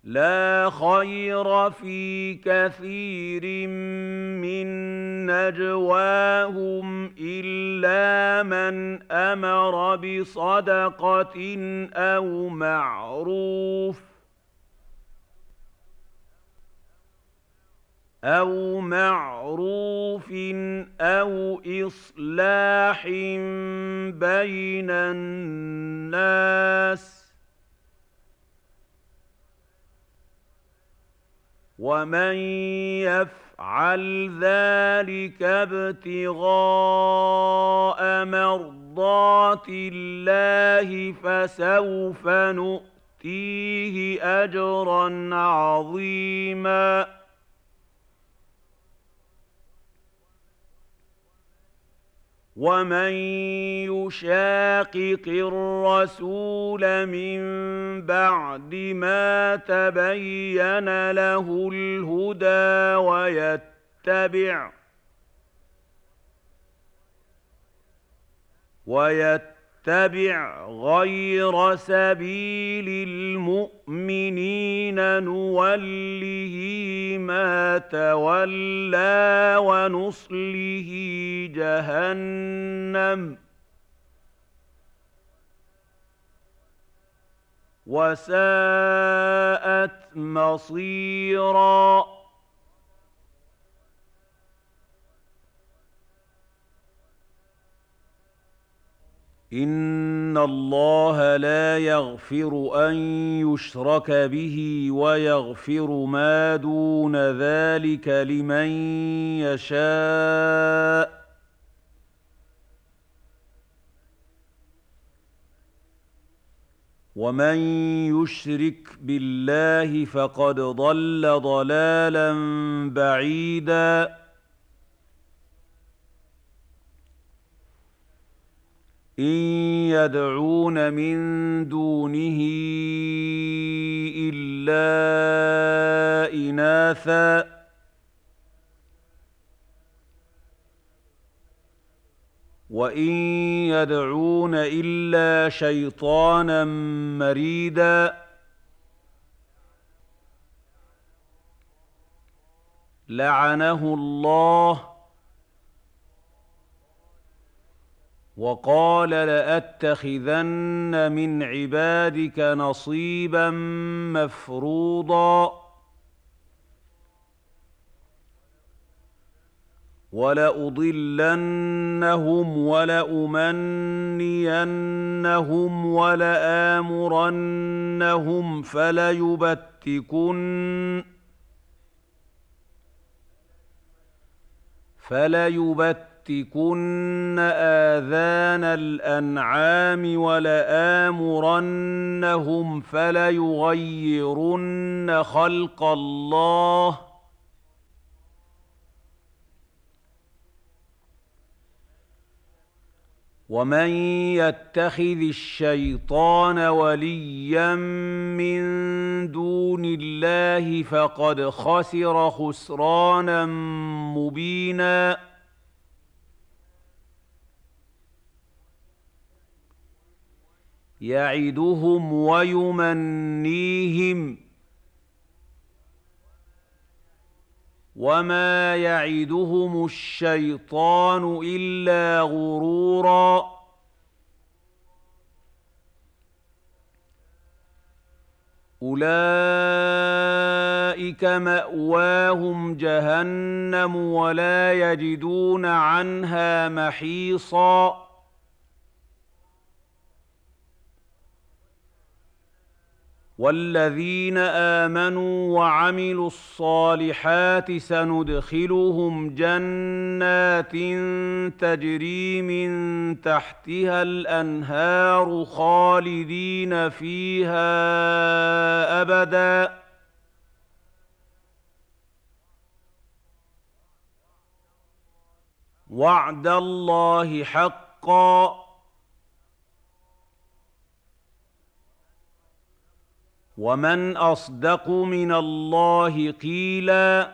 لا خير في كثير من نجواهم إلا من أمر بصدقة أو معروف أو إصلاح بين الناس، ومن يفعل ذلك ابتغاء مرضات الله فسوف نؤتيه أجرا عظيما. ومن يشاقق الرسول من بعد ما تبين له الهدى ويتبع غير سبيل المؤمنين نوله ما تولى ونصله جهنم وساءت مصيرا. إن الله لا يغفر أن يشرك به ويغفر ما دون ذلك لمن يشاء. ومن يشرك بالله فقد ضل ضلالا بعيدا. إن يدعون من دونه إلا إناثا وإن يدعون إلا شيطانا مريدا لعنه الله وقال لأتخذن من عبادك نصيبا مفروضا ولأضلنهم ولأمنينهم ولآمرنهم فليبتكن آذان الأنعام ولآمرنهم فليغيرن خلق الله ومن يتخذ الشيطان وليا من دون الله فقد خسر خسرانا مبينا. يعدهم ويمنيهم وما يعدهم الشيطان إلا غرورا. أولئك مأواهم جهنم ولا يجدون عنها محيصا. والذين آمنوا وعملوا الصالحات سندخلهم جنات تجري من تحتها الأنهار خالدين فيها أبدا وعد الله حقا ومن أصدق من الله قيلا.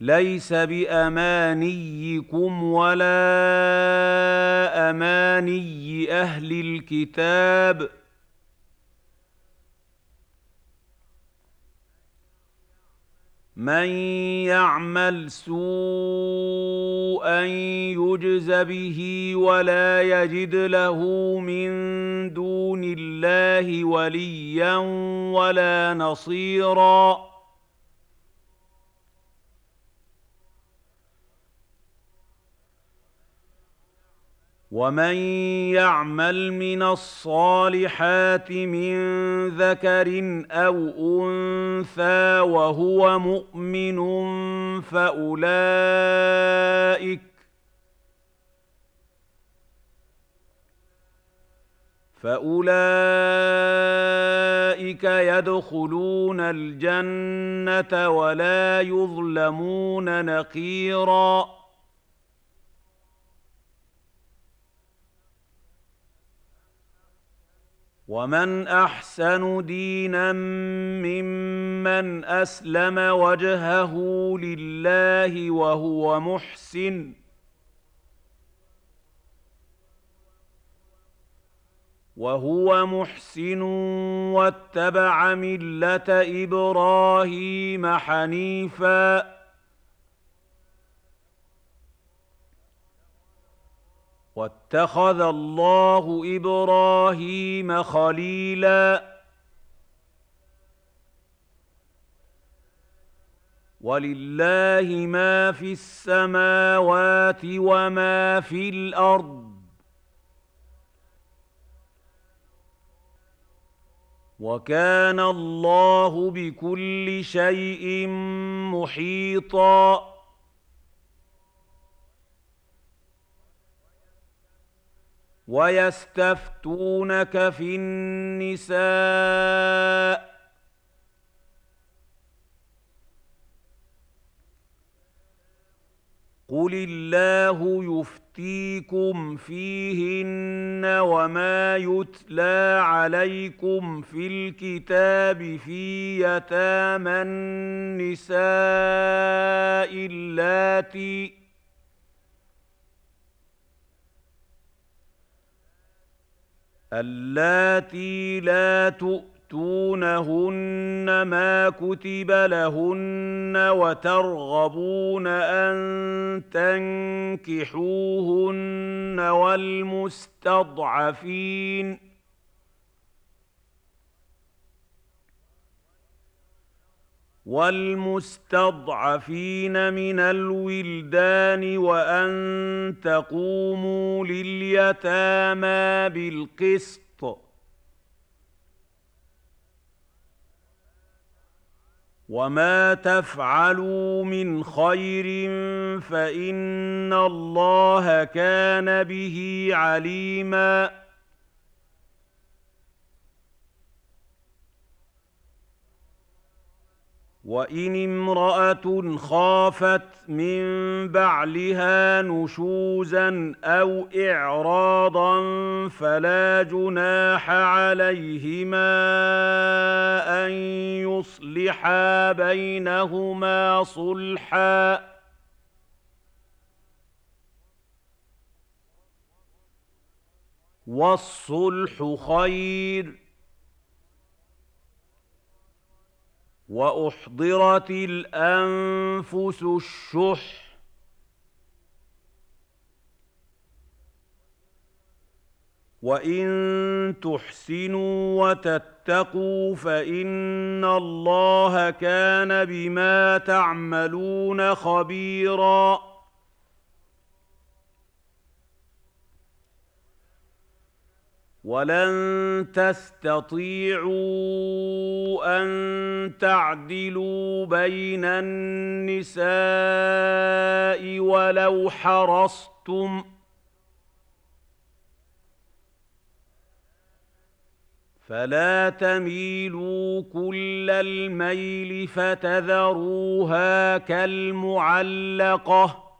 ليس بأمانيكم ولا أماني أهل الكتاب من يعمل سوءا يجز به ولا يجد له من دون الله وليا ولا نصيرا ومن يعمل من الصالحات من ذكر أو أنثى وهو مؤمن فأولئك يدخلون الجنة ولا يظلمون نقيراً ومن أحسن دينا ممن أسلم وجهه لله وهو محسن واتبع ملة إبراهيم حنيفا واتخذ الله إبراهيم خليلا ولله ما في السماوات وما في الأرض وكان الله بكل شيء محيطا ويستفتونك في النساء قل الله يفتيكم فيهن وما يتلى عليكم في الكتاب في يتامى النساء اللاتي لا تؤتونهن ما كتب لهن وترغبون أن تنكحوهن والمستضعفين من الولدان وأن تقوموا لليتامى بالقسط وما تفعلوا من خير فإن الله كان به عليما وإن امرأة خافت من بعلها نشوزا أو إعراضا فلا جناح عليهما أن يصلحا بينهما صلحا والصلح خير وأحضرت الأنفس الشح وإن تحسنوا وتتقوا فإن الله كان بما تعملون خبيراً ولن تستطيعوا أن تعدلوا بين النساء ولو حرصتم فلا تميلوا كل الميل فتذروها كالمعلقة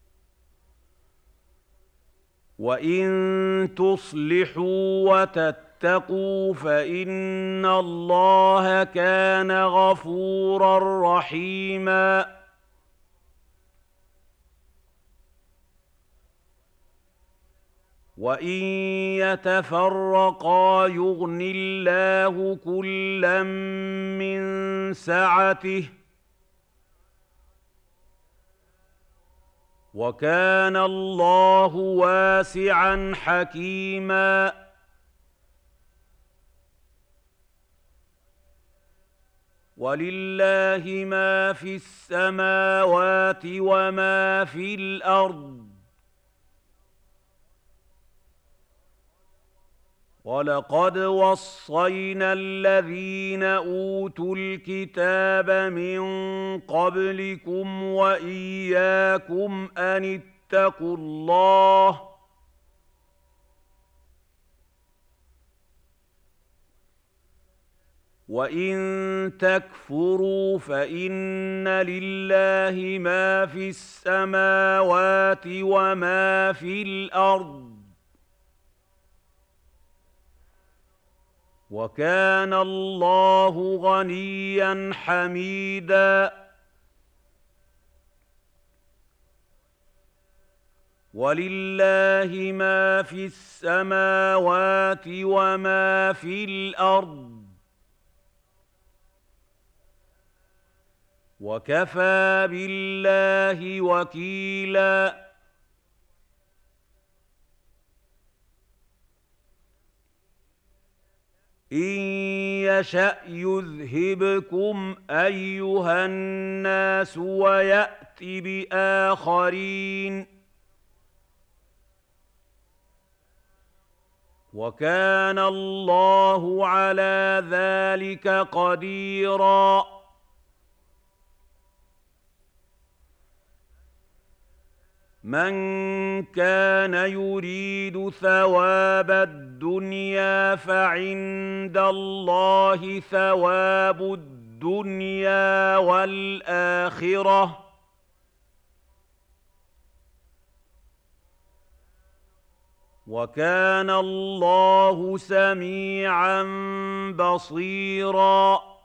وإن تصلحوا واتقوا فإن الله كان غفورا رحيما. وإن يتفرقا يغن الله كلا من سعته وكان الله واسعا حكيما. ولله ما في السماوات وما في الأرض ولقد وصينا الذين أوتوا الكتاب من قبلكم وإياكم أن اتقوا الله وإن تكفروا فإن لله ما في السماوات وما في الأرض وكان الله غنيا حميدا. ولله ما في السماوات وما في الأرض وكفى بالله وكيلا. إن يشأ يذهبكم أيها الناس ويأت بآخرين وكان الله على ذلك قديرا. من كان يريد ثواب الدنيا فعند الله ثواب الدنيا والآخرة وكان الله سميعا بصيرا.